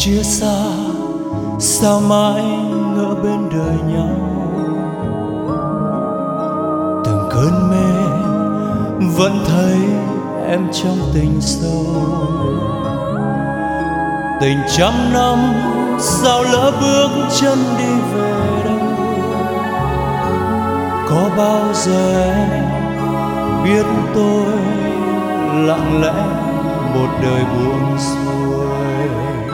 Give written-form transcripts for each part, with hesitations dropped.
chia xa, sao mãi ngỡ bên đời nhau. Từng cơn mê vẫn thấy em trong tình sâu. Tình trăm năm sao lỡ bước chân đi về đâu. Có bao giờ em biết tôi lặng lẽ một đời buông xuôi.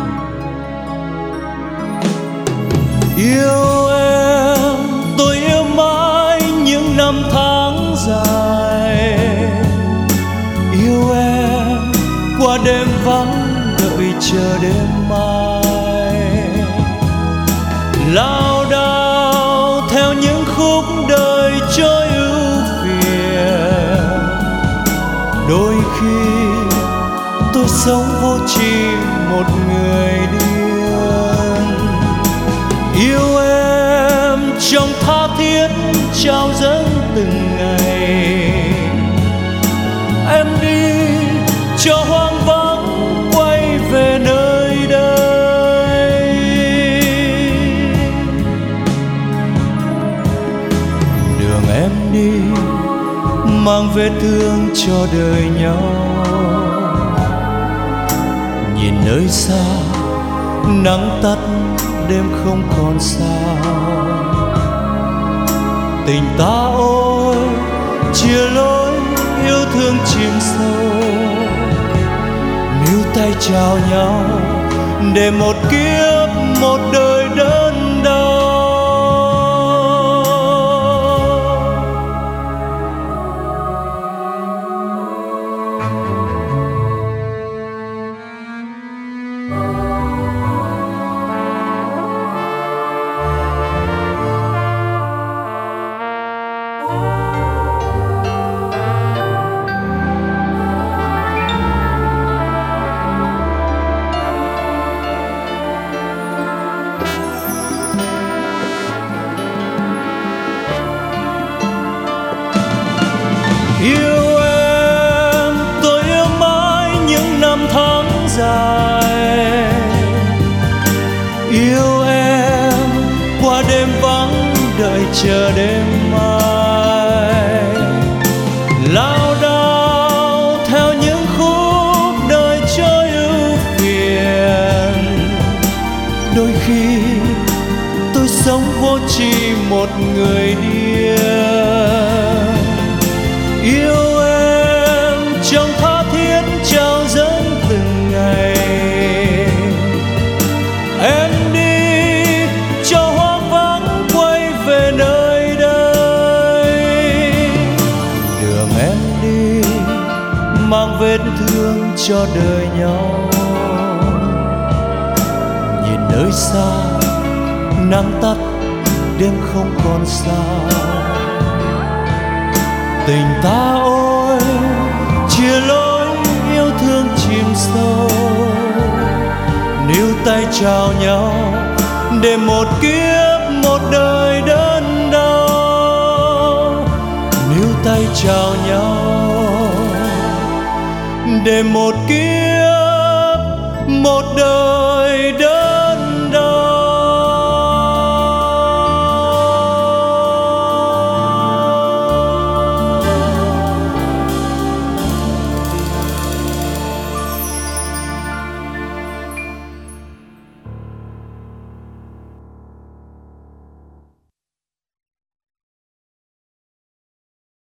Yêu em, tôi yêu mãi những năm tháng dài. Yêu em qua đêm vắng đợi chờ đêm mai. Lao đao theo những khúc đời trôi ưu phiền. Đôi khi tôi sống vô tri một người điên. Yêu em trong tha thiết trao dâng từng ngày. Em đi cho hoang vắng quay về nơi đây. Đường em đi mang vết thương cho đời nhau. Nhìn nơi xa nắng tắt đêm không còn sao. Tình ta ôi chia lối yêu thương chìm sâu. Níu tay chào nhau để một kiếp một đời đớn đau. Yêu em, tôi yêu mãi những năm tháng dài. Yêu em qua đêm vắng đợi chờ đêm mai. Lao đao theo những khúc đời trôi ưu phiền. Đôi khi tôi sống vô tri một người điên. Yêu em trong tha thiết trao dâng từng ngày. Em đi cho hoang vắng quay về nơi đây. Đường em đi mang vết thương cho đời nhau. Nhìn nơi xa nắng tắt đêm không còn sao. Tình ta ôi chia lối yêu thương chìm sâu. Níu tay chào nhau để một kiếp một đời đớn đau. Níu tay chào nhau để một kiếp một đời